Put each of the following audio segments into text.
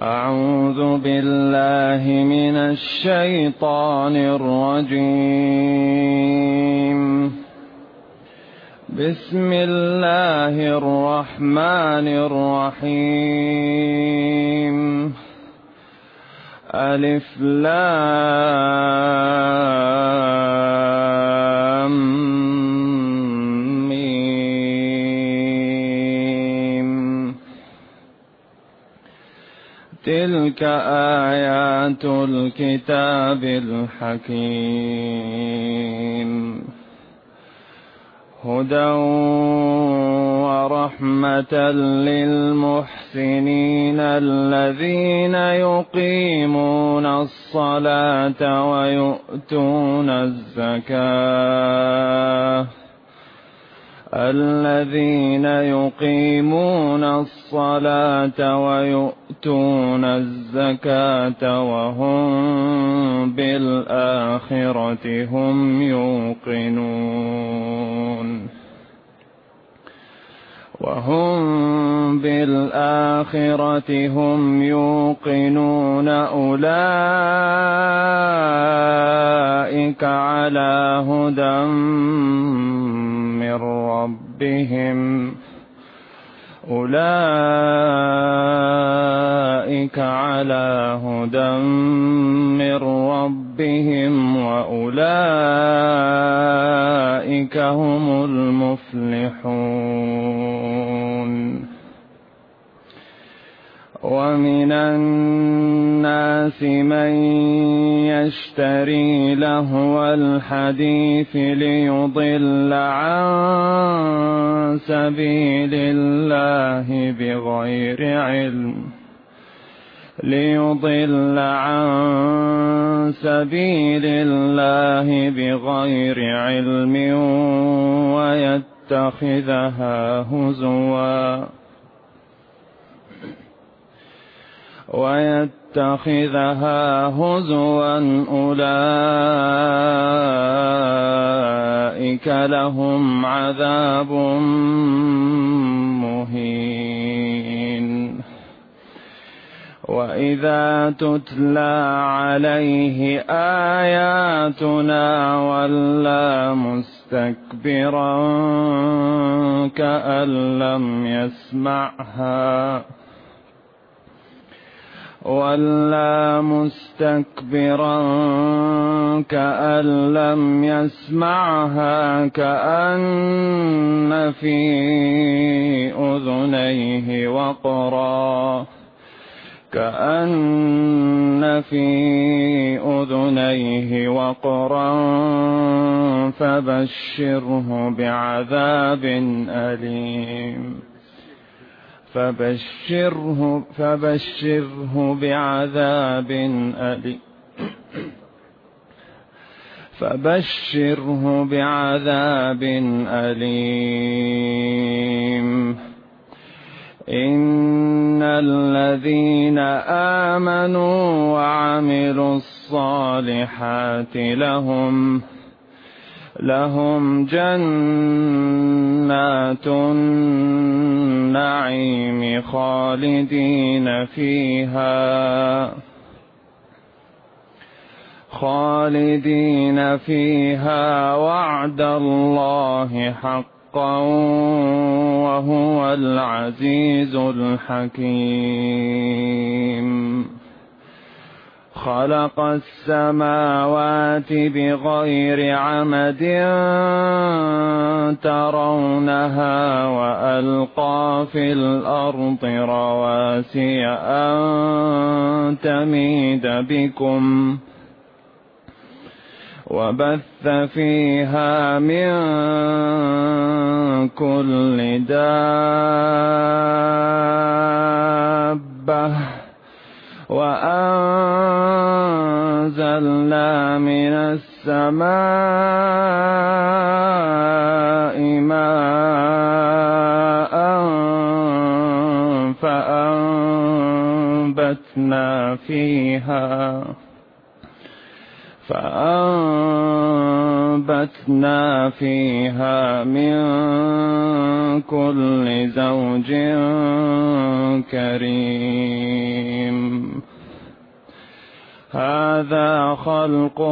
أعوذ بالله من الشيطان الرجيم. بسم الله الرحمن الرحيم. ألف لام ميم. تلك آيات الكتاب الحكيم. هدى ورحمة للمحسنين الذين يقيمون الصلاة ويؤتون الزكاة الذين يقيمون الصلاة ويؤتون الزكاة وهم بالآخرة هم يوقنون أولئك على هدى من ربهم وأولئك هم المفلحون. ومن الناس من يشتري لهو الحديث ليضل عن سبيل الله بغير علم ويتخذها هزوا أولئك لهم عذاب مهين. وإذا تتلى عليه آياتنا ولى مستكبرا كأن لم يسمعها كأن في أذنيه وقرا فبشره بعذاب أليم. إن الذين آمنوا وعملوا الصالحات لهم جنات النعيم خالدين فيها وعد الله حقا وهو العزيز الحكيم. خلق السماوات بغير عمد ترونها وألقى في الأرض رواسي أن تميد بكم وبث فيها من كل دابة وأنزلنا من السماء ماء فأنبتنا فيها من كل زوج كريم. هذا خلق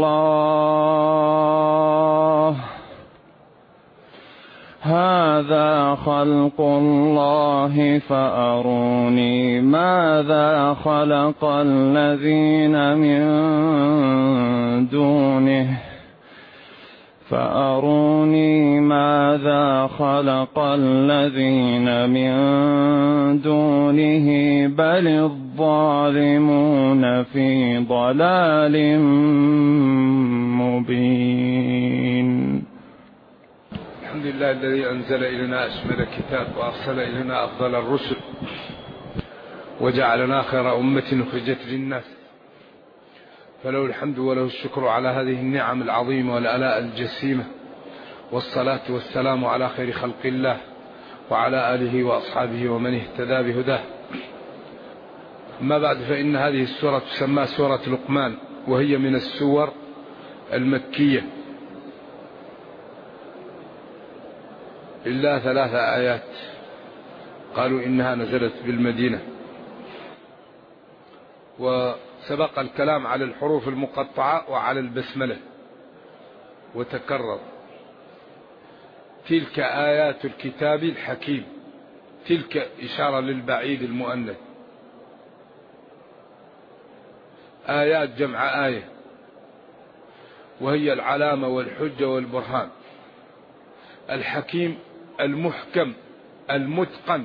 الله فأروني ماذا خلق الذين من دونه بل الظالمون في ضلال مبين. الحمد لله الذي أنزل إلينا أشمل الكتاب وأرسل إلينا أفضل الرسل وجعلنا خير أمة أخرجت للناس، فله الحمد وله الشكر على هذه النعم العظيمة والآلاء الجسيمة، والصلاة والسلام على خير خلق الله وعلى آله وأصحابه ومن اهتدى بهداه. أما بعد، فإن هذه السورة تسمى سورة لقمان، وهي من السور المكية إلا 3 آيات قالوا إنها نزلت بالمدينة. وسبق الكلام على الحروف المقطعة وعلى البسملة وتكرر. تلك آيات الكتاب الحكيم، تلك إشارة للبعيد المؤنث، آيات جمع آية، وهي العلامة والحجة والبرهان. الحكيم المحكم المتقن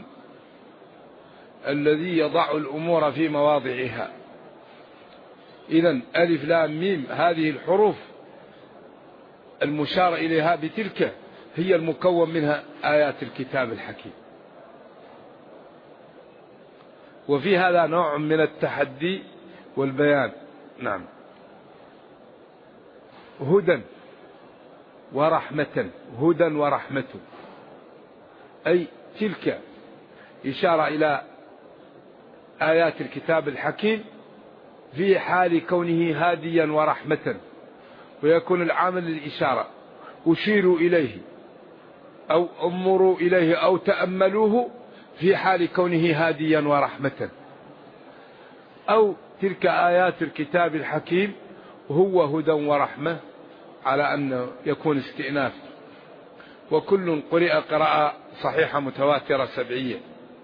الذي يضع الأمور في مواضعها. إذن ألف لام ميم هذه الحروف المشار إليها بتلك هي المكون منها آيات الكتاب الحكيم. وفي هذا نوع من التحدي والبيان. نعم. هدى ورحمة، هدى ورحمة، أي تلك إشارة إلى آيات الكتاب الحكيم في حال كونه هاديا ورحمة، ويكون العامل للإشارة أشيروا إليه أو أمروا إليه أو تأملوه في حال كونه هاديا ورحمة. أو تلك آيات الكتاب الحكيم هو هدى ورحمة، على أن يكون استئناف. وكل قرئ قراءة صحيحة متواترة 7.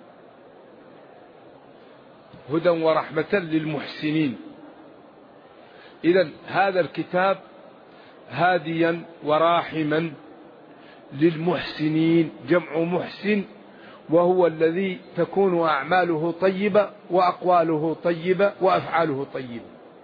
هدى ورحمة للمحسنين. إذن هذا الكتاب هاديا وراحما للمحسنين، جمع محسن، وهو الذي تكون أعماله طيبة وأقواله طيبة وأفعاله طيبة،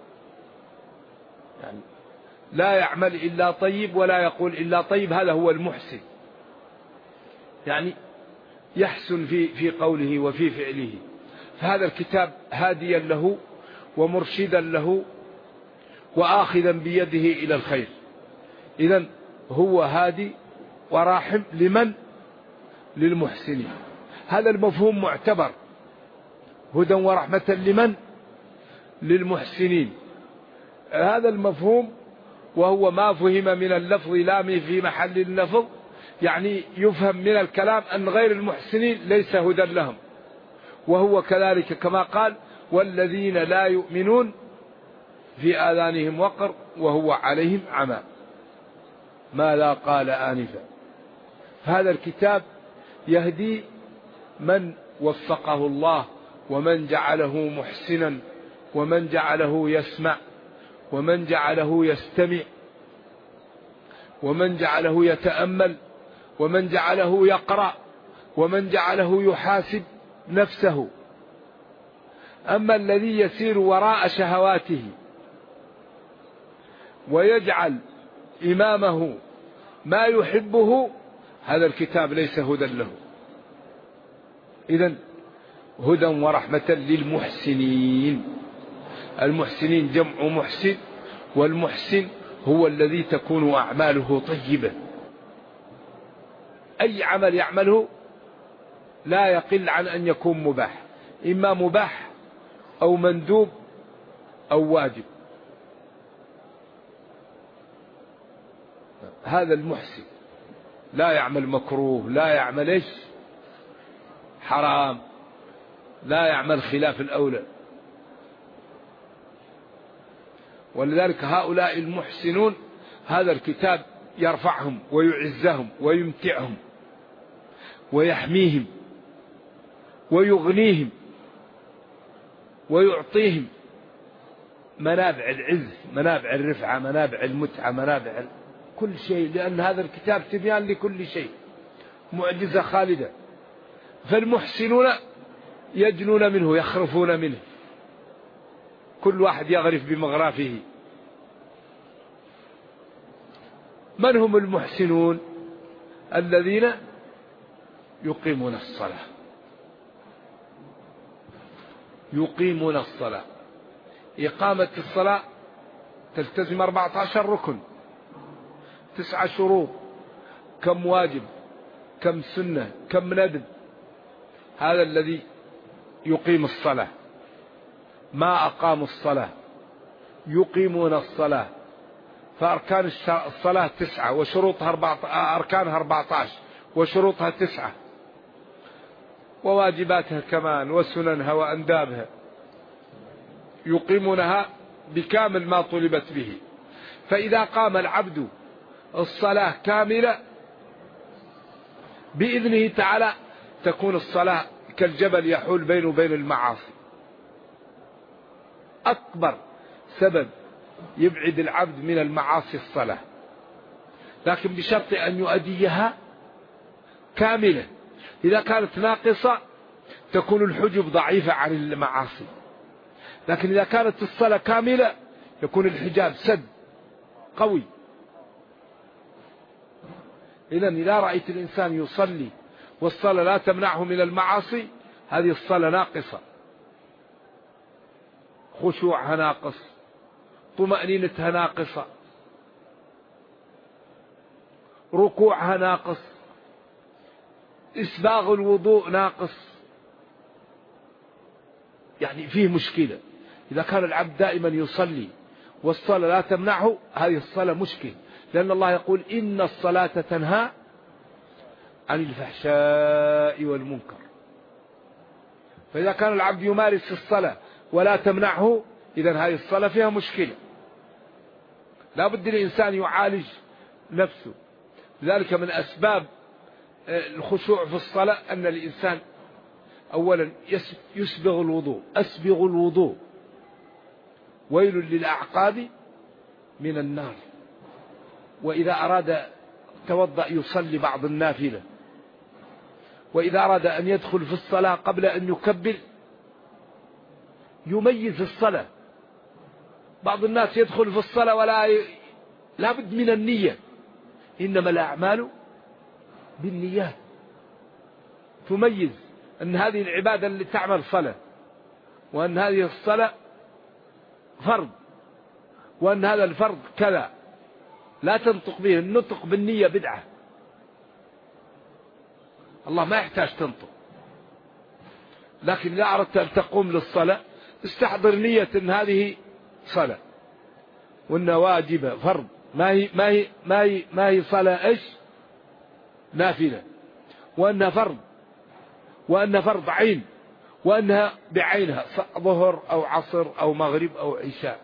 يعني لا يعمل إلا طيب ولا يقول إلا طيب، هذا هو المحسن، يعني يحسن في قوله وفي فعله. فهذا الكتاب هاديا له ومرشدا له وآخذا بيده إلى الخير. إذن هو هادي وراحم لمن؟ للمحسنين. هذا المفهوم معتبر، هدى ورحمة لمن؟ للمحسنين. هذا المفهوم وهو ما فهم من اللفظ لا في محل اللفظ، يعني يفهم من الكلام أن غير المحسنين ليس هدى لهم، وهو كذلك كما قال والذين لا يؤمنون في آذانهم وقر وهو عليهم عمى، ماذا قال آنفا. هذا الكتاب يهدي من وفقه الله، ومن جعله محسنا، ومن جعله يسمع، ومن جعله يستمع، ومن جعله يتأمل، ومن جعله يقرأ، ومن جعله يحاسب نفسه. أما الذي يسير وراء شهواته ويجعل إمامه ما يحبه، هذا الكتاب ليس هدى له. إذن هدى ورحمة للمحسنين. المحسنين جمع محسن، والمحسن هو الذي تكون أعماله طيبة. أي عمل يعمله لا يقل عن أن يكون مباح، إما مباح أو مندوب أو واجب. هذا المحسن لا يعمل مكروه، لا يعمل حرام، لا يعمل خلاف الأولى. ولذلك هؤلاء المحسنون هذا الكتاب يرفعهم ويعزهم ويمتعهم ويحميهم ويغنيهم ويعطيهم منابع العز، منابع الرفعة، منابع المتعة، منابع كل شيء، لأن هذا الكتاب تبيان لكل شيء، معجزة خالدة. فالمحسنون يجنون منه، يخرفون منه، كل واحد يغرف بمغرافه. من هم المحسنون؟ الذين يقيمون الصلاة، يقيمون الصلاة. إقامة الصلاة تلتزم 14 ركن، 9 شروط، كم واجب، كم سنة، كم ندب. هذا الذي يقيم الصلاة. ما أقاموا الصلاة يقيمون الصلاة. فأركان الصلاة 9 وشروطها 14، أركانها 14 وشروطها 9، وواجباتها كمان وسننها وأندابها، يقيمونها بكامل ما طلبت به. فإذا قام العبد الصلاة كاملة بإذنه تعالى تكون الصلاة كالجبل يحول بينه وبين المعاصي. أكبر سبب يبعد العبد من المعاصي الصلاة، لكن بشرط أن يؤديها كاملة. إذا كانت ناقصة تكون الحجب ضعيفة عن المعاصي، لكن إذا كانت الصلاة كاملة يكون الحجاب سد قوي. إذا رأيت الإنسان يصلي والصلاة لا تمنعه من المعاصي، هذه الصلاة ناقصة، خشوعها ناقص، طمأنينتها ناقصة، ركوعها ناقص، إسباغ الوضوء ناقص، يعني فيه مشكلة. إذا كان العبد دائما يصلي والصلاة لا تمنعه، هذه الصلاة مشكلة، لأن الله يقول إن الصلاة تنهى عن الفحشاء والمنكر. فإذا كان العبد يمارس الصلاة ولا تمنعه، إذن هذه الصلاة فيها مشكلة، لا بد الإنسان يعالج نفسه. لذلك من أسباب الخشوع في الصلاة أن الإنسان أولا يسبغ الوضوء. أسبغ الوضوء، ويل للأعقاب من النار. وإذا أراد توضأ يصلي بعض النافلة، وإذا أراد أن يدخل في الصلاة قبل أن يكبر يميز الصلاة. بعض الناس يدخل في الصلاة لا بد من النية، إنما الأعمال بالنيات. تميز أن هذه العبادة اللي تعمل صلاة، وأن هذه الصلاة فرض، وأن هذا الفرض كذا، لا تنطق به. النطق بالنية بدعة، الله ما يحتاج تنطق. لكن إذا أردت أن تقوم للصلاة استحضر نية أن هذه صلاة، وأن واجبة فرض، ما هي صلاة إيش نافلة، وأنها فرض، وأنها فرض عين، وأنها بعينها ظهر أو عصر أو مغرب أو عشاء.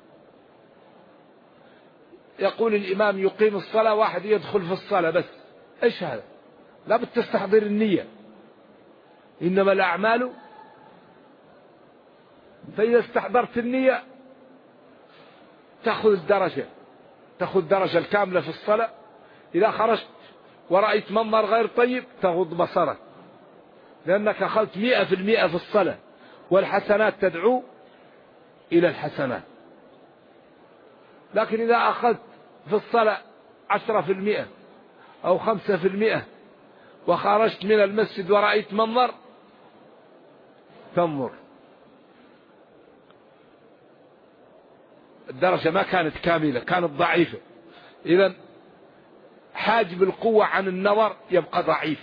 يقول الإمام يقيم الصلاة، واحد يدخل في الصلاة بس، إيش هذا؟ لا بد تستحضر النية، إنما الأعمال. فإذا استحضرت النية تأخذ الدرجة الكاملة في الصلاة. إذا خرجت ورأيت منظر غير طيب تغض بصرك، لأنك أخذت 100% في الصلاة، والحسنات تدعو إلى الحسنات. لكن إذا أخذت في الصلاة 10% أو 5%، وخرجت من المسجد ورأيت منظر، تنظر، الدرجة ما كانت كاملة، كانت ضعيفة. إذن حاجب القوة عن النظر يبقى ضعيف.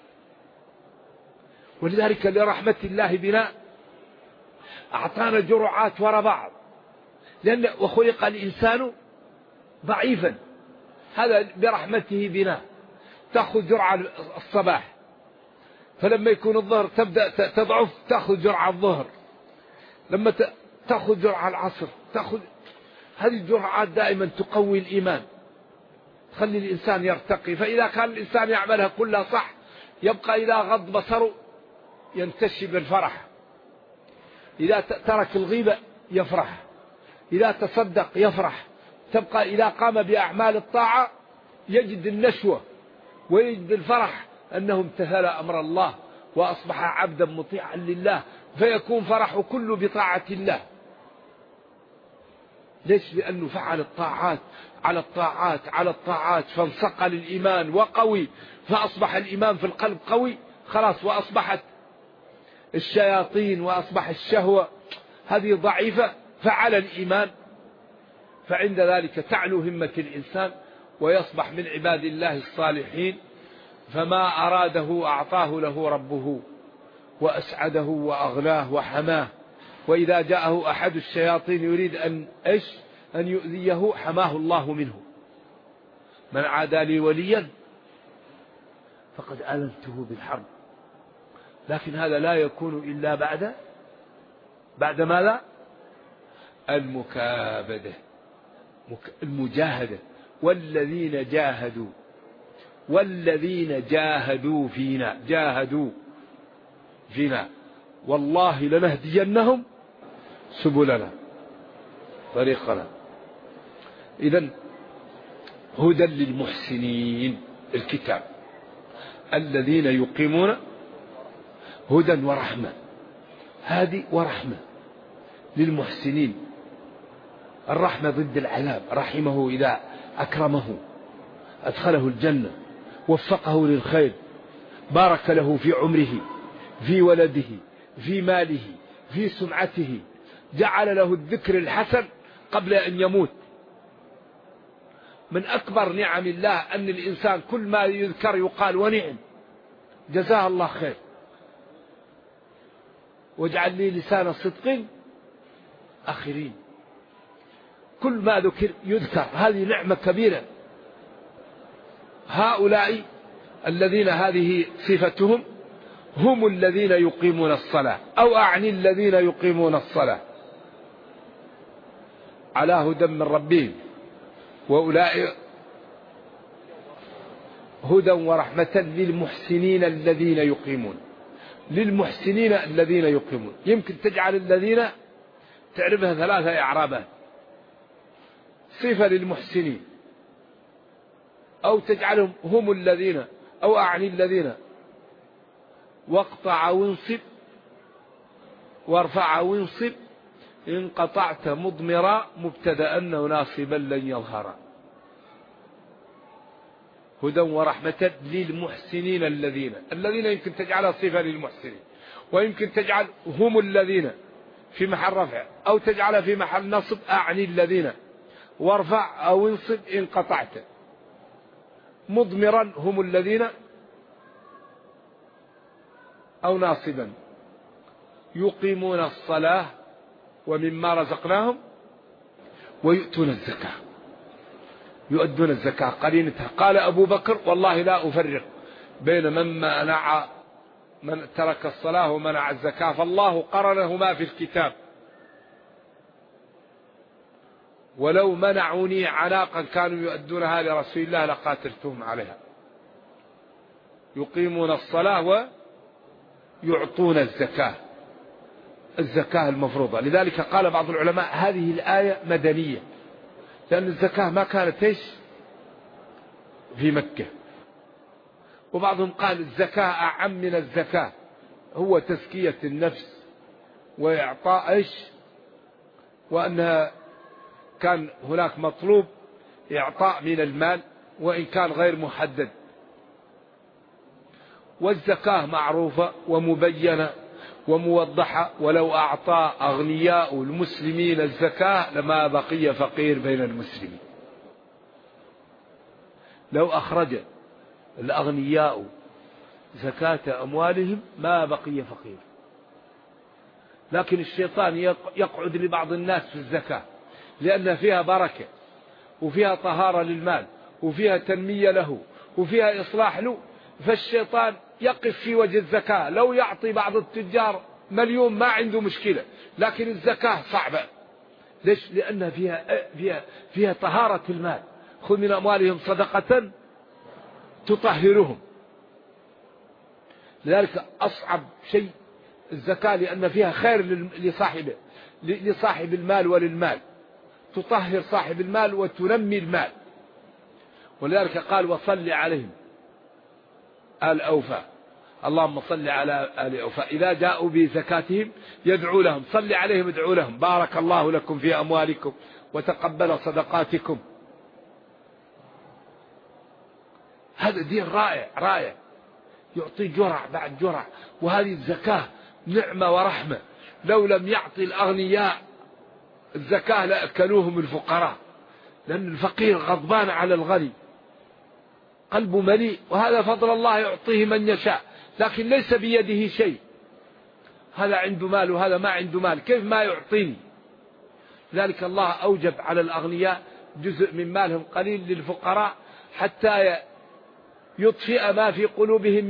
ولذلك لرحمة الله بنا أعطانا جرعات وراء بعض، لأن وخلق الإنسان ضعيفا، هذا برحمته بنا. تأخذ جرعة الصباح، فلما يكون الظهر تبدأ تضعف تأخذ جرعة الظهر، لما تأخذ جرعة العصر تأخذ. هذه الجرعات دائما تقوي الإيمان، تخلي الإنسان يرتقي. فإذا كان الإنسان يعملها كلها صح يبقى إذا غض بصره ينتشي بالفرح، إذا ترك الغيبة يفرح، إذا تصدق يفرح، تبقى إذا قام بأعمال الطاعة يجد النشوة ويجد الفرح أنه امتثل أمر الله وأصبح عبدا مطيعا لله، فيكون فرحه كله بطاعة الله. ليش؟ لأنه فعل الطاعات على الطاعات على الطاعات، فانصقل الإيمان وقوي، فأصبح الإيمان في القلب قوي خلاص، وأصبحت الشياطين وأصبح الشهوة هذه ضعيفة فعلى الإيمان، فعند ذلك تعلو همة الإنسان ويصبح من عباد الله الصالحين. فما أراده أعطاه له ربه وأسعده وأغناه وحماه. وإذا جاءه أحد الشياطين يريد أن يؤذيه حماه الله منه. من عادى لي وليا فقد آذنته بالحرب. لكن هذا لا يكون إلا بعد ماذا؟ المكابدة، المجاهدة. والذين جاهدوا فينا والله لنهدينهم سبلنا طريقنا. إذن هدى للمحسنين الكتاب، الذين يقيمون هدى ورحمة، هذه ورحمة للمحسنين. الرحمة ضد العذاب، رحمه إذا أكرمه أدخله الجنة، وفقه للخير، بارك له في عمره، في ولده، في ماله، في سمعته، جعل له الذكر الحسن قبل أن يموت. من أكبر نعم الله أن الإنسان كل ما يذكر يقال ونعم، جزاه الله خير، واجعل لي لسان صدق آخرين. كل ما يذكر هذه نعمة كبيرة. هؤلاء الذين هذه صفتهم هم الذين يقيمون الصلاة، أو أعني الذين يقيمون الصلاة على هدى من ربهم، وأولئك هدى ورحمة للمحسنين الذين يقيمون. للمحسنين الذين يقيمون، يمكن تجعل الذين تعرفها ثلاثة إعرابات: صفة للمحسنين، أو تجعلهم هم الذين، أو أعني الذين، واقطع وانصب وارفع وانصب إن قطعت مضمرا مبتدأ ناصبا لن يظهر. هدى ورحمة للمحسنين الذين يمكن تجعلها صفة للمحسنين، ويمكن تجعل هم الذين في محل رفع، أو تجعلها في محل نصب أعني الذين، وارفع أو انصب إن قطعت. مضمرا هم الذين، أو ناصبا يقيمون الصلاة ومما رزقناهم ويؤتون الزكاة. يؤدون الزكاة قرينتها. قال أبو بكر: والله لا أفرق بين من ترك الصلاة ومنع الزكاة، فالله قرنهما في الكتاب، ولو منعوني عناقا كانوا يؤدونها لرسول الله لقاتلتهم عليها. يقيمون الصلاة ويعطون الزكاة، الزكاة المفروضة. لذلك قال بعض العلماء هذه الآية مدنية، لأن الزكاة ما كانت في مكة. وبعضهم قال الزكاة أعم من الزكاة، هو تزكية النفس وإعطاء وأنها كان هناك مطلوب إعطاء من المال وإن كان غير محدد. والزكاة معروفة ومبينة وموضحة، ولو أعطى أغنياء المسلمين الزكاة لما بقي فقير بين المسلمين. لو أخرج الأغنياء زكاة أموالهم ما بقي فقير. لكن الشيطان يقعد لبعض الناس في الزكاة لأن فيها بركة وفيها طهارة للمال وفيها تنمية له وفيها إصلاح له، فالشيطان يقف في وجه الزكاة. لو يعطي بعض التجار 1,000,000 ما عنده مشكلة، لكن الزكاة صعبة. ليش؟ لأن فيها طهارة المال. خذ من أموالهم صدقة تطهرهم. لذلك أصعب شيء الزكاة، لأن فيها خير لصاحب المال وللمال، تطهر صاحب المال وتنمي المال. ولذلك قال وصل عليهم آل أوفى، اللهم صل على آل أوفى إذا جاءوا بزكاتهم يدعو لهم، صل عليهم ادعو لهم بارك الله لكم في أموالكم وتقبل صدقاتكم. هذا دين رائع يعطي جرع بعد جرع. وهذه الزكاة نعمة ورحمة، لو لم يعطي الأغنياء الزكاة لأكلوهم الفقراء، لأن الفقير غضبان على الغني، قلبه مليء، وهذا فضل الله يعطيه من يشاء، لكن ليس بيده شيء. هذا عنده مال وهذا ما عنده مال، كيف ما يعطيني؟ ذلك الله أوجب على الأغنياء جزء من مالهم قليل للفقراء حتى يطفئ ما في قلوبهم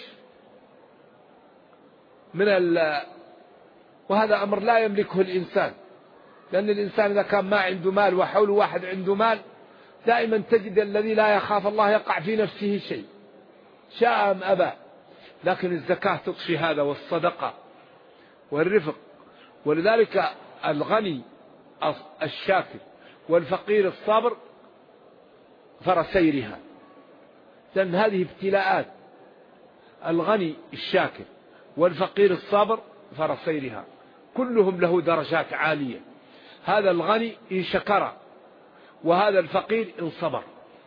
وهذا أمر لا يملكه الإنسان، لأن الإنسان إذا كان ما عنده مال وحوله واحد عنده مال، دائما تجد الذي لا يخاف الله يقع في نفسه شيء شاء أم أبى. لكن الزكاة تطفي هذا، والصدقة والرفق. ولذلك الغني الشاكر والفقير الصابر فرسيرها، لأن هذه ابتلاءات. الغني الشاكر والفقير الصابر فرسيرها، كلهم له درجات عالية. هذا الغني إن شكر، وهذا الفقير إن صبر.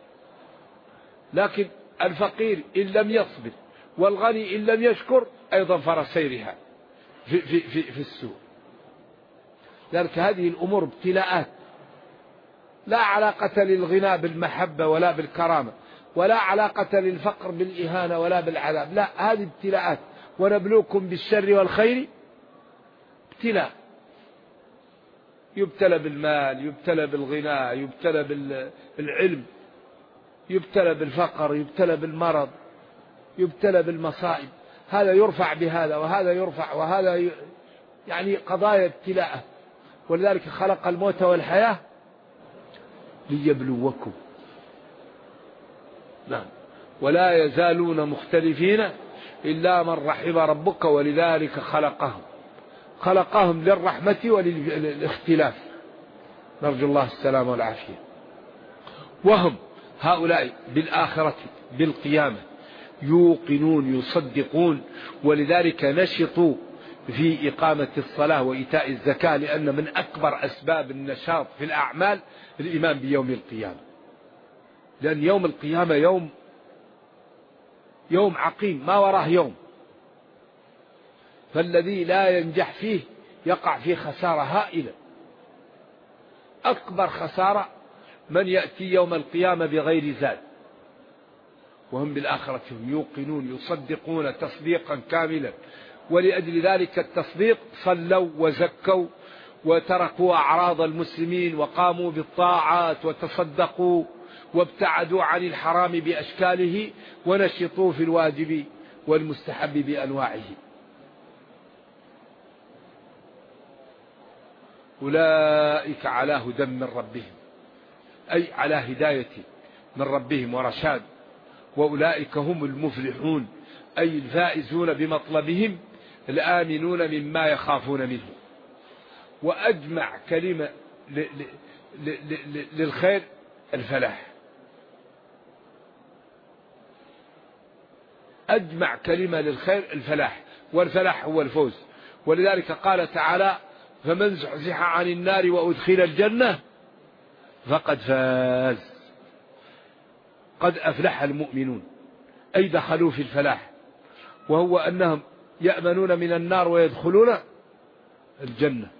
لكن الفقير إن لم يصبر والغني إن لم يشكر أيضا فرسيرها في السوء. لذلك هذه الأمور ابتلاءات، لا علاقة للغنى بالمحبة ولا بالكرامة، ولا علاقة للفقر بالإهانة ولا بالعذاب، لا، هذه ابتلاءات. ونبلوكم بالشر والخير ابتلاء، يبتلى بالمال، يبتلى بالغنى، يبتلى بالعلم، يبتلى بالفقر، يبتلى بالمرض، يبتلى بالمصائب. هذا يرفع بهذا وهذا يرفع وهذا يعني قضايا ابتلاء. ولذلك خلق الموت والحياة ليبلوكم. نعم. ولا يزالون مختلفين إلا من رحم ربك ولذلك خلقهم للرحمة وللاختلاف، نرجو الله السلام والعافية. وهم هؤلاء بالآخرة بالقيامة يوقنون يصدقون، ولذلك نشطوا في إقامة الصلاة وإيتاء الزكاة، لأن من أكبر أسباب النشاط في الأعمال الإيمان بيوم القيامة. لأن يوم القيامة يوم عقيم ما وراه يوم، فالذي لا ينجح فيه يقع في خسارة هائلة. أكبر خسارة من يأتي يوم القيامة بغير زاد. وهم بالآخرة هم يوقنون يصدقون تصديقا كاملا، ولأجل ذلك التصديق صلوا وزكوا وتركوا أعراض المسلمين وقاموا بالطاعات وتصدقوا وابتعدوا عن الحرام بأشكاله ونشطوا في الواجب والمستحب بأنواعه. أولئك على هدى من ربهم، أي على هداية من ربهم ورشاد. وأولئك هم المفلحون، أي الفائزون بمطلبهم الآمنون مما يخافون منه. وأجمع كلمة للخير الفلاح، أجمع كلمة للخير الفلاح، والفلاح هو الفوز. ولذلك قال تعالى فمن زحزح عن النار وأدخل الجنة فقد فاز. قد أفلح المؤمنون، أي دخلوا في الفلاح، وهو أنهم يأمنون من النار ويدخلون الجنة.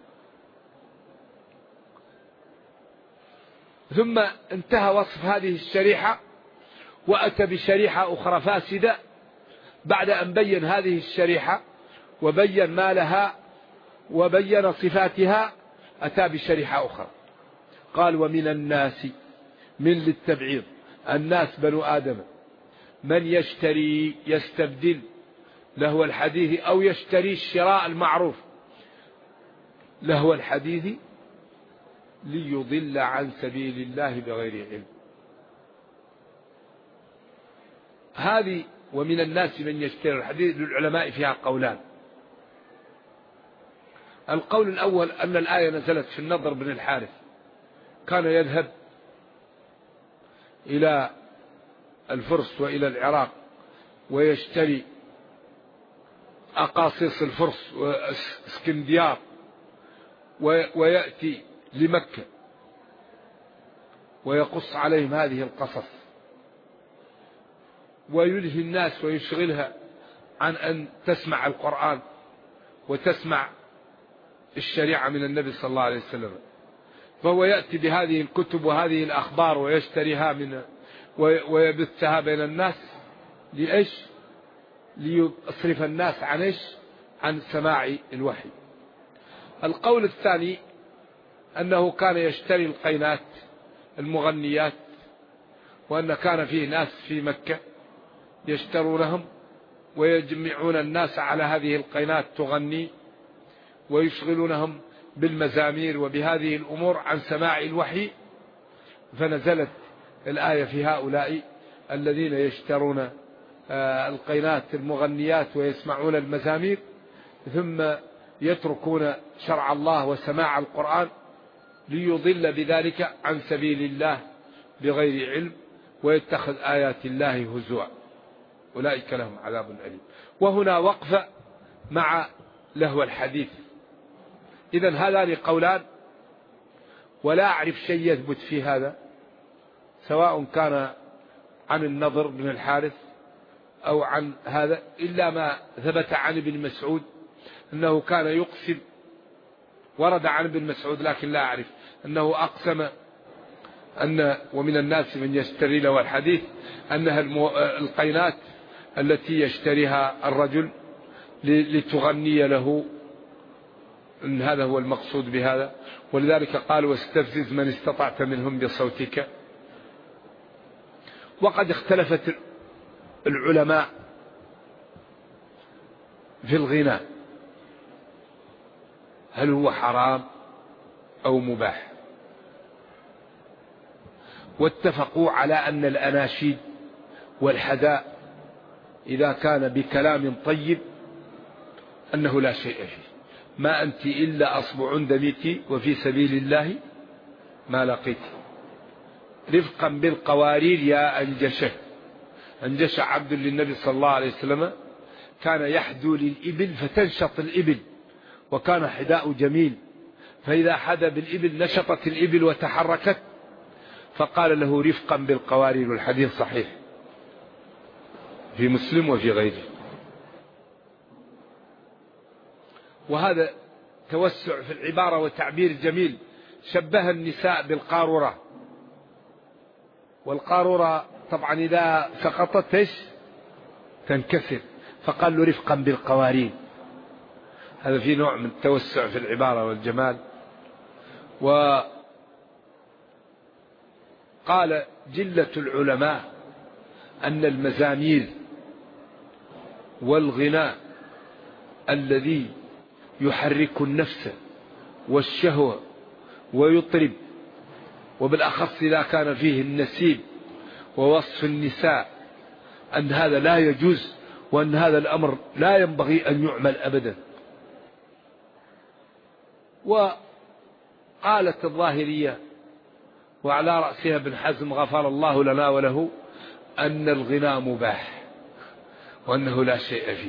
ثم انتهى وصف هذه الشريحة وأتى بشريحة أخرى فاسدة. بعد أن بين هذه الشريحة وبين ما لها وبين صفاتها أتى بشريحة أخرى. قال ومن الناس، من للتبعيض، الناس بنو آدم، من يشتري يستبدل لهو الحديث أو يشتري الشراء المعروف، لهو الحديث ليضل عن سبيل الله بغير علم. هذه ومن الناس من يشتري الحديث للعلماء فيها قولان. القول الأول أن الآية نزلت في النضر بن الحارث، كان يذهب إلى الفرس وإلى العراق ويشتري أقاصيص الفرس واسكنديار ويأتي لمكة ويقص عليهم هذه القصص ويلهي الناس ويشغلها عن أن تسمع القرآن وتسمع الشريعة من النبي صلى الله عليه وسلم. فهو يأتي بهذه الكتب وهذه الأخبار ويشتريها من ويبثها بين الناس لإيش؟ ليصرف الناس عن إيش؟ عن سماع الوحي. القول الثاني أنه كان يشتري القينات المغنيات، وأن كان فيه ناس في مكة يشترونهم ويجمعون الناس على هذه القينات تغني ويشغلونهم بالمزامير وبهذه الأمور عن سماع الوحي. فنزلت الآية في هؤلاء الذين يشترون القينات المغنيات ويسمعون المزامير ثم يتركون شرع الله وسماع القرآن ليضل بذلك عن سبيل الله بغير علم ويتخذ آيات الله هزوا، أولئك لهم عذاب أليم. وهنا وقفة مع لهو الحديث. إذن هذان قولان، ولا أعرف شيء يثبت في هذا، سواء كان عن النضر بن الحارث أو عن هذا، إلا ما ثبت عن ابن مسعود أنه كان يقسم. ورد عن ابن مسعود لكن لا أعرف أنه أقسم أن ومن الناس من يشتري له الحديث أنها القينات التي يشتريها الرجل لتغني له، إن هذا هو المقصود بهذا. ولذلك قال واستفزز من استطعت منهم بصوتك. وقد اختلفت العلماء في الغناء، هل هو حرام أو مباح؟ واتفقوا على أن الأناشيد والحداء إذا كان بكلام طيب أنه لا شيء فيه. ما أنت إلا أصبع دميت وفي سبيل الله ما لقيت. رفقا بالقوارير يا أنجشه. أنجش عبد للنبي صلى الله عليه وسلم، كان يحدو للإبل فتنشط الإبل، وكان حداء جميل، فإذا حدا بالإبل نشطت الإبل وتحركت، فقال له رفقا بالقوارير. والحديث صحيح في مسلم وفي غيره. وهذا توسع في العبارة وتعبير جميل. شبه النساء بالقارورة، والقارورة طبعا إذا سقطت ايش؟ تنكسر، فقال له رفقا بالقوارير. هذا في نوع من التوسع في العبارة والجمال. وقال جلة العلماء أن المزامير والغناء الذي يحرك النفس والشهوة ويطرب، وبالأخص إذا كان فيه النسيب ووصف النساء، أن هذا لا يجوز، وأن هذا الأمر لا ينبغي أن يعمل أبدا. وقالت الظاهرية وعلى رأسها ابن حزم غفر الله لنا وله أن الغناء مباح وأنه لا شيء فيه.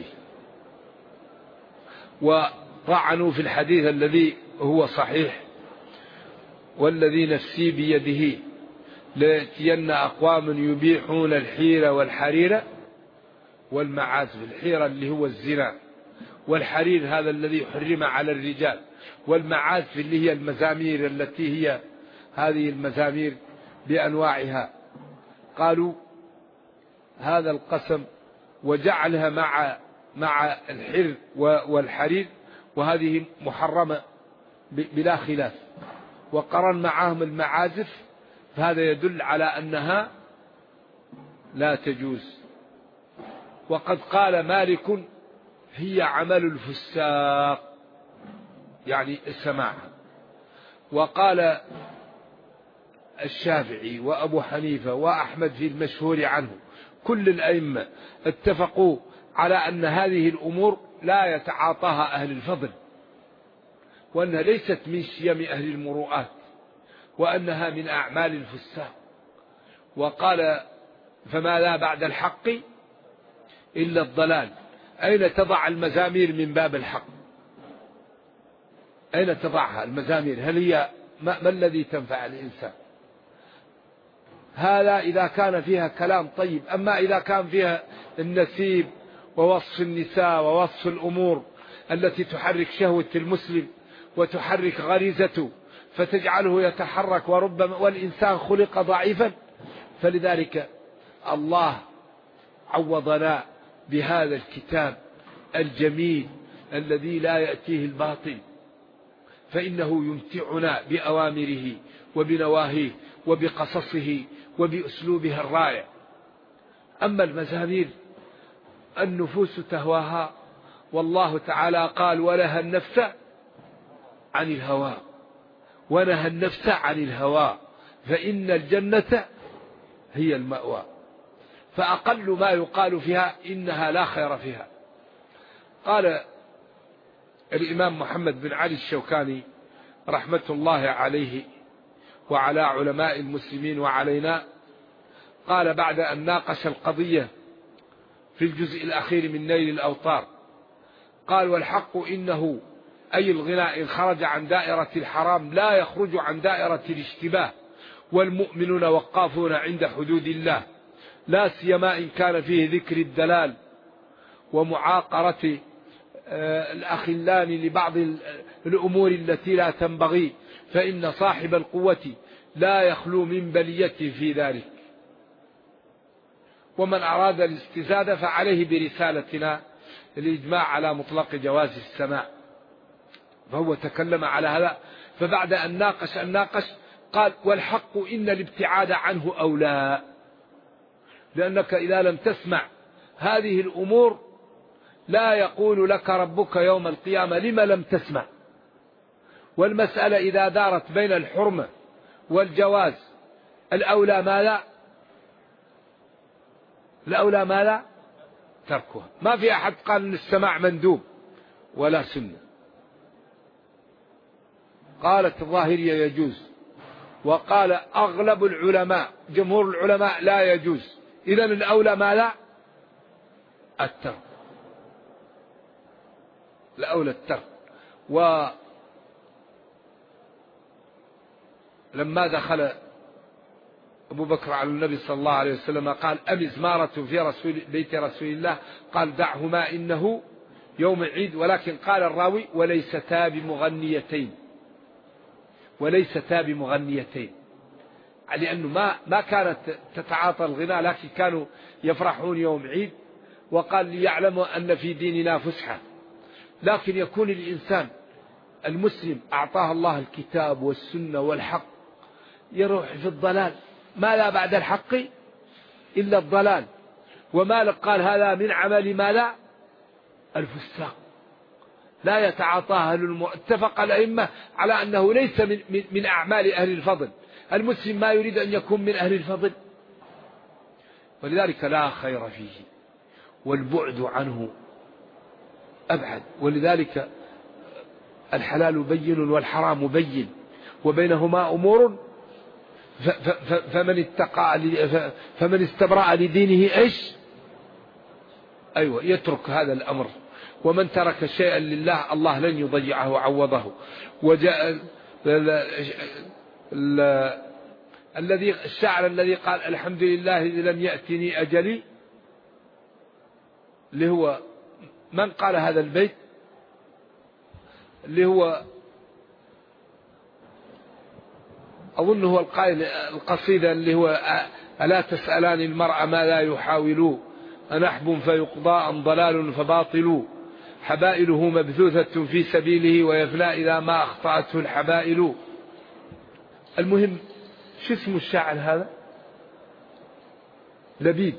وطعنوا في الحديث الذي هو صحيح والذي نفسي بيده ليأتين أقوام يبيحون الحيرة والحريرة والمعازف. الحيرة اللي هو الزنا، والحرير هذا الذي حرم على الرجال، والمعازف اللي هي المزامير التي هي هذه المزامير بأنواعها. قالوا هذا القسم وجعلها مع الحر والحرير، وهذه محرمة بلا خلاف، وقرن معهم المعازف، فهذا يدل على أنها لا تجوز. وقد قال مالك هي عمل الفساق، يعني السماع. وقال الشافعي وأبو حنيفة وأحمد في المشهور عنه، كل الأئمة اتفقوا على أن هذه الأمور لا يتعاطاها أهل الفضل، وأنها ليست من شيم أهل المروءات، وأنها من أعمال الفساق. وقال فما لا بعد الحق إلا الضلال. أين تضع المزامير من باب الحق؟ أين تضعها المزامير؟ هل هي ما الذي تنفع الإنسان؟ هذا إذا كان فيها كلام طيب. أما إذا كان فيها النسيب ووصف النساء ووصف الأمور التي تحرك شهوة المسلم وتحرك غريزته فتجعله يتحرك، وربما والإنسان خلق ضعيفا، فلذلك الله عوضنا بهذا الكتاب الجميل الذي لا يأتيه الباطل، فإنه يمتعنا بأوامره وبنواهيه وبقصصه وبأسلوبها الرائع. أما المزامير النفوس تهواها، والله تعالى قال ونهى النفس عن الهوى، ونهى النفس عن الهوى فإن الجنة هي المأوى. فأقل ما يقال فيها إنها لا خير فيها. قال الإمام محمد بن علي الشوكاني رحمة الله عليه وعلى علماء المسلمين وعلينا، قال بعد أن ناقش القضية في الجزء الأخير من نيل الأوطار، قال والحق إنه أي الغناء إن خرج عن دائرة الحرام لا يخرج عن دائرة الاشتباه، والمؤمنون وقافون عند حدود الله، لا سيما إن كان فيه ذكر الدلال ومعاقرة الأخلان لبعض الأمور التي لا تنبغي، فإن صاحب القوة لا يخلو من بليته في ذلك. ومن أراد الاستزادة فعليه برسالتنا الإجماع على مطلق جواز السماع. فهو تكلم على هذا. فبعد أن ناقش قال والحق إن الابتعاد عنه أولى، لأنك إذا لم تسمع هذه الأمور لا يقول لك ربك يوم القيامة لما لم تسمع. والمسألة إذا دارت بين الحرمة والجواز الأولى ماذا؟ الأولى ماذا؟ تركها. ما في أحد قال أن السماع مندوب ولا سنة. قالت الظاهرية يجوز، وقال أغلب العلماء جمهور العلماء لا يجوز. إذن الأولى ماذا؟ الترك. الأولى الترك. ولما دخل أبو بكر على النبي صلى الله عليه وسلم قال أمزمارة في بيت رسول الله، قال دعهما إنه يوم عيد، ولكن قال الراوي وليستا بمغنيتين، وليستا بمغنيتين، لأنه ما كانت تتعاطى الغناء، لكن كانوا يفرحون يوم عيد. وقال ليعلموا أن في ديننا فسحة. لكن يكون الإنسان المسلم أعطاه الله الكتاب والسنة والحق يروح في الضلال، ما لا بعد الحق إلا الضلال. ومالك قال هذا من عمل ما لا الفساق لا يتعاطاها اتفق الأئمة على أنه ليس من أعمال أهل الفضل. المسلم ما يريد أن يكون من أهل الفضل، ولذلك لا خير فيه، والبعد عنه أبعد. ولذلك الحلال بين والحرام بين، وبينهما أمور، فمن استبرأ لدينه إيش؟ أيوة يترك هذا الأمر. ومن ترك شيئا لله الله لن يضيعه عوضه. وجاء الشاعر الذي قال الحمد لله إذ لم يأتني أجلي، اللي هو من قال هذا البيت؟ اللي هو أظنه هو القائل القصيدة اللي هو ألا تسألان المرء ما لا يحاول، أنحب فيقضى أم ضلال فباطل، حبائله مبثوثة في سبيله ويفنى إذا ما أخطأته الحبائل. المهم شو اسم الشاعر هذا؟ لبيد.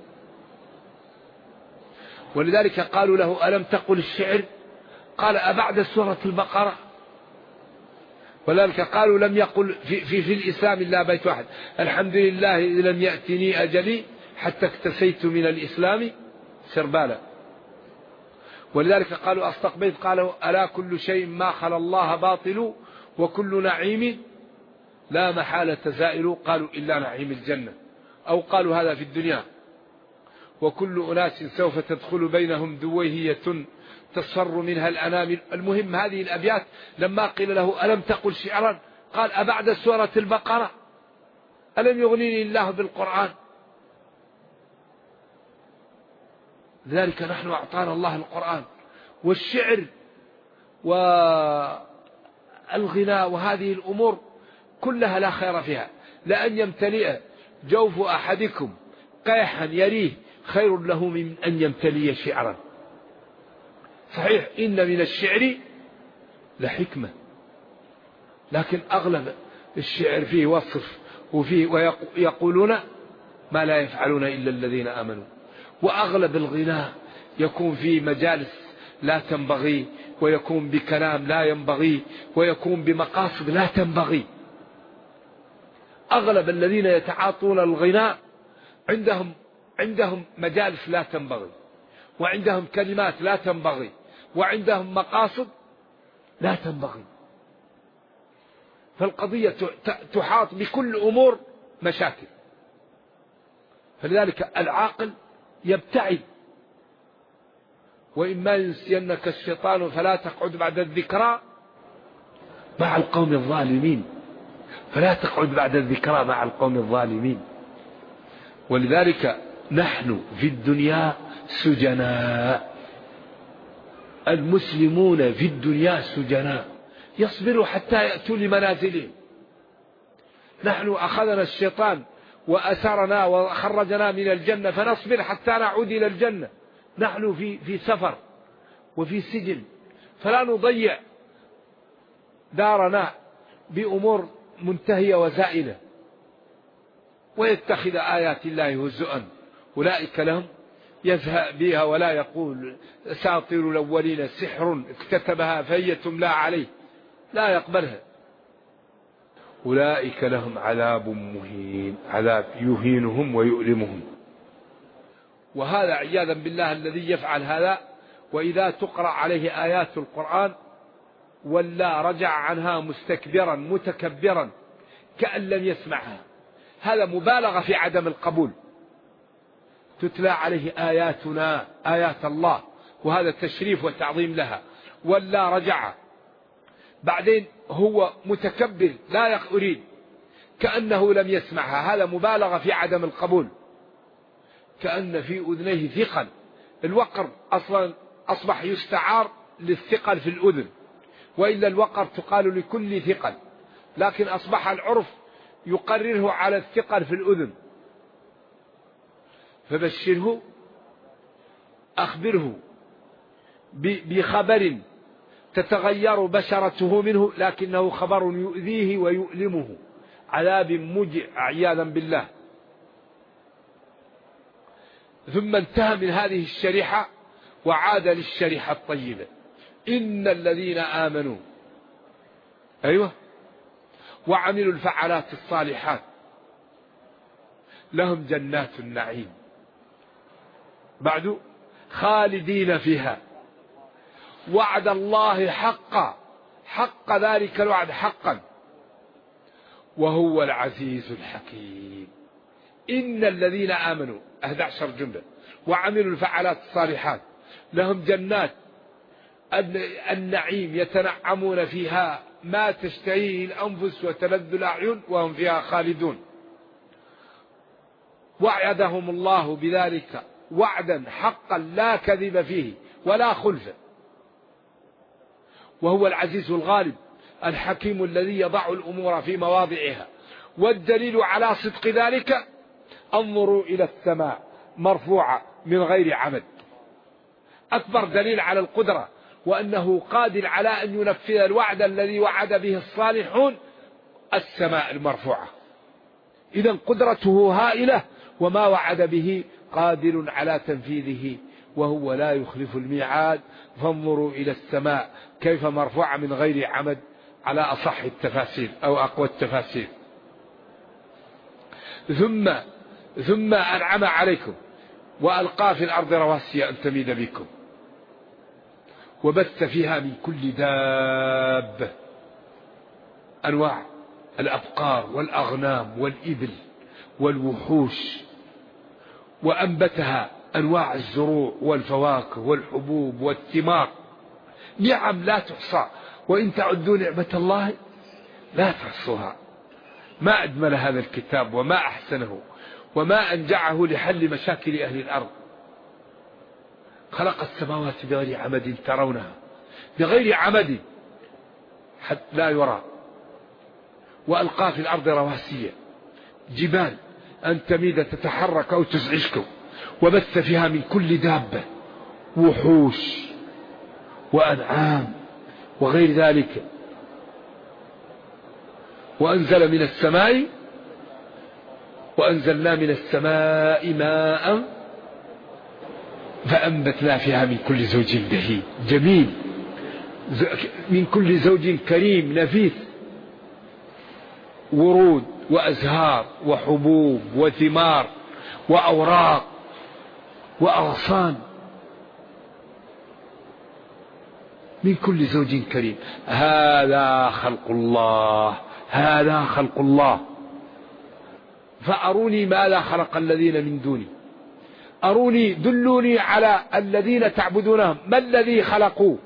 ولذلك قالوا له ألم تقل الشعر؟ قال أبعد سورة البقرة؟ ولذلك قالوا لم يقل في الإسلام إلا بيت واحد: الحمد لله إذ لم يأتني أجلي حتى اكتسيت من الإسلام سربالا. ولذلك قالوا أصدق بيت قالوا: ألا كل شيء ما خلا الله باطل وكل نعيم لا محالة زائل، قالوا إلا نعيم الجنة. أو قالوا هذا في الدنيا: وكل أناس سوف تدخل بينهم دويهية تصفر منها الأنامل. المهم هذه الأبيات لما قيل له: ألم تقل شعرا؟ قال: أبعد سورة البقرة ألم يغنيني الله بالقرآن؟ لذلك نحن أعطانا الله القرآن، والشعر والغناء وهذه الأمور كلها لا خير فيها. لأن يمتلئ جوف أحدكم قيحا يريه خير له من أن يمتلئ شعرا. صحيح إن من الشعر لحكمة، لكن أغلب الشعر فيه وصف وفيه ويقولون ما لا يفعلون إلا الذين آمنوا. وأغلب الغناء يكون في مجالس لا تنبغي، ويكون بكلام لا ينبغي، ويكون بمقاصد لا تنبغي. أغلب الذين يتعاطون الغناء عندهم مجالس لا تنبغي، وعندهم كلمات لا تنبغي، وعندهم مقاصد لا تنبغي. فالقضية تحاط بكل أمور مشاكل. فلذلك العاقل يبتعد. وإما ينسينك الشيطان فلا تقعد بعد الذكرى مع القوم الظالمين. فلا تقعد بعد الذكرى مع القوم الظالمين. ولذلك نحن في الدنيا سجناء. المسلمون في الدنيا سجناء، يصبروا حتى يأتوا لمنازلهم. نحن أخذنا الشيطان وأسرنا وخرجنا من الجنة، فنصبر حتى نعود إلى الجنة. نحن في سفر وفي سجن، فلا نضيع دارنا بأمور منتهية وزائلة ويتخذ آيات الله هزؤا. أولئك لهم يزهأ بها ولا يقول أساطير الأولين سحر اكتتبها فهي تملى عليه، لا يقبلها. أولئك لهم عذاب مهين، عذاب يهينهم ويؤلمهم. وهذا عياذا بالله الذي يفعل هذا، وإذا تقرأ عليه آيات القرآن ولا رجع عنها مستكبرا متكبرا كأن لم يسمعها. هذا مبالغة في عدم القبول. تتلى عليه آياتنا، آيات الله، وهذا التشريف والتعظيم لها، ولا رجع بعدين هو متكبر لا يريد كأنه لم يسمعها. هذا مبالغة في عدم القبول. كأن في أذنيه ثقل. الوقر أصلا أصبح يستعار للثقل في الأذن، وإلا الوقر تقال لكل ثقل، لكن أصبح العرف يقرره على الثقل في الأذن. فبشره، أخبره بخبر تتغير بشرته منه، لكنه خبر يؤذيه ويؤلمه، عذاب موجع عياذا بالله. ثم انتهى من هذه الشريحة وعاد للشريحة الطيبة: إن الذين آمنوا وعملوا الفعالات الصالحات لهم جنات النعيم بعد خالدين فيها وعد الله حقا، حق ذلك الوعد حقا، وهو العزيز الحكيم. إن الذين آمنوا 11 جملة وعملوا الفعالات الصالحات لهم جنات النعيم يتنعمون فيها ما تشتهيه الأنفس وتلذ الأعين وهم فيها خالدون. وعدهم الله بذلك وعدا حقا لا كذب فيه ولا خلف، وهو العزيز الغالب الحكيم الذي يضع الأمور في مواضعها. والدليل على صدق ذلك: انظروا إلى السماء مرفوعة من غير عمد. أكبر دليل على القدرة وأنه قادر على أن ينفذ الوعد الذي وعد به الصالحون: السماء المرفوعة. إذن قدرته هائلة، وما وعد به قادر على تنفيذه، وهو لا يخلف الميعاد. فانظروا إلى السماء كيف مرفوعة من غير عمد على أصح التفاسير أو أقوى التفاسير. ثم أنعم عليكم وألقى في الأرض رواسي أن تميد بكم وبث فيها من كل دابة، أنواع الأبقار والأغنام والإبل والوحوش، وأنبتها أنواع الزروع والفواكه والحبوب والثمار، نعم لا تحصى، وإن تعدوا نعمة الله لا تحصوها. ما أجمل هذا الكتاب وما أحسنه وما أنجعه لحل مشاكل أهل الأرض. خلق السماوات بغير عمد ترونها، بغير عمد حتى لا يرى، وألقى في الأرض رواسي جبال أن تميد تتحرك أو تزعجكم، وبث فيها من كل دابة، وحوش وأنعام وغير ذلك، وأنزلنا من السماء ماء فأنبتنا فيها من كل زوج بهيج جميل، من كل زوج كريم نفيس، ورود وأزهار وحبوب وثمار وأوراق وأغصان، من كل زوج كريم. هذا خلق الله، هذا خلق الله. فأروني ما لا خلق الذين من دوني، أروني دلوني على الذين تعبدونهم ما الذي خلقوا.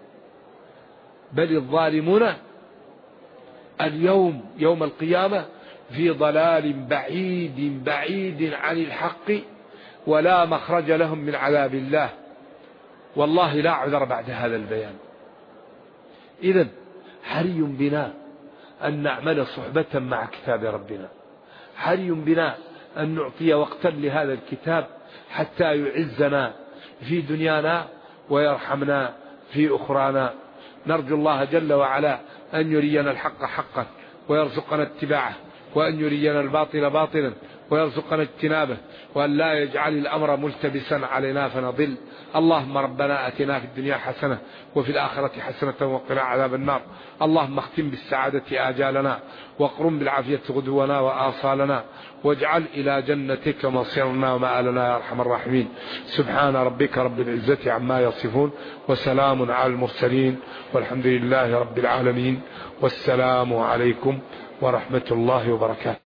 بل الظالمون اليوم يوم القيامة في ضلال بعيد بعيد عن الحق، ولا مخرج لهم من عذاب الله. والله لا عذر بعد هذا البيان. إذن حري بنا أن نعمل صحبة مع كتاب ربنا، حري بنا أن نعطي وقتا لهذا الكتاب حتى يعزنا في دنيانا ويرحمنا في أخرانا. نرجو الله جل وعلا أن يرينا الحق حقا ويرزقنا اتباعه، وأن يرينا الباطل باطلا ويرزقنا اجتنابه، وأن لا يجعل الأمر ملتبسا علينا فنضل. اللهم ربنا أتنا في الدنيا حسنة وفي الآخرة حسنة وقنا عذاب النار. اللهم اختم بالسعادة آجالنا، واقرم بالعافية غدونا وآصالنا، واجعل إلى جنتك مصيرنا ومآلنا يا أرحم الراحمين. سبحان ربك رب العزة عما يصفون، وسلام على المرسلين، والحمد لله رب العالمين، والسلام عليكم ورحمة الله وبركاته.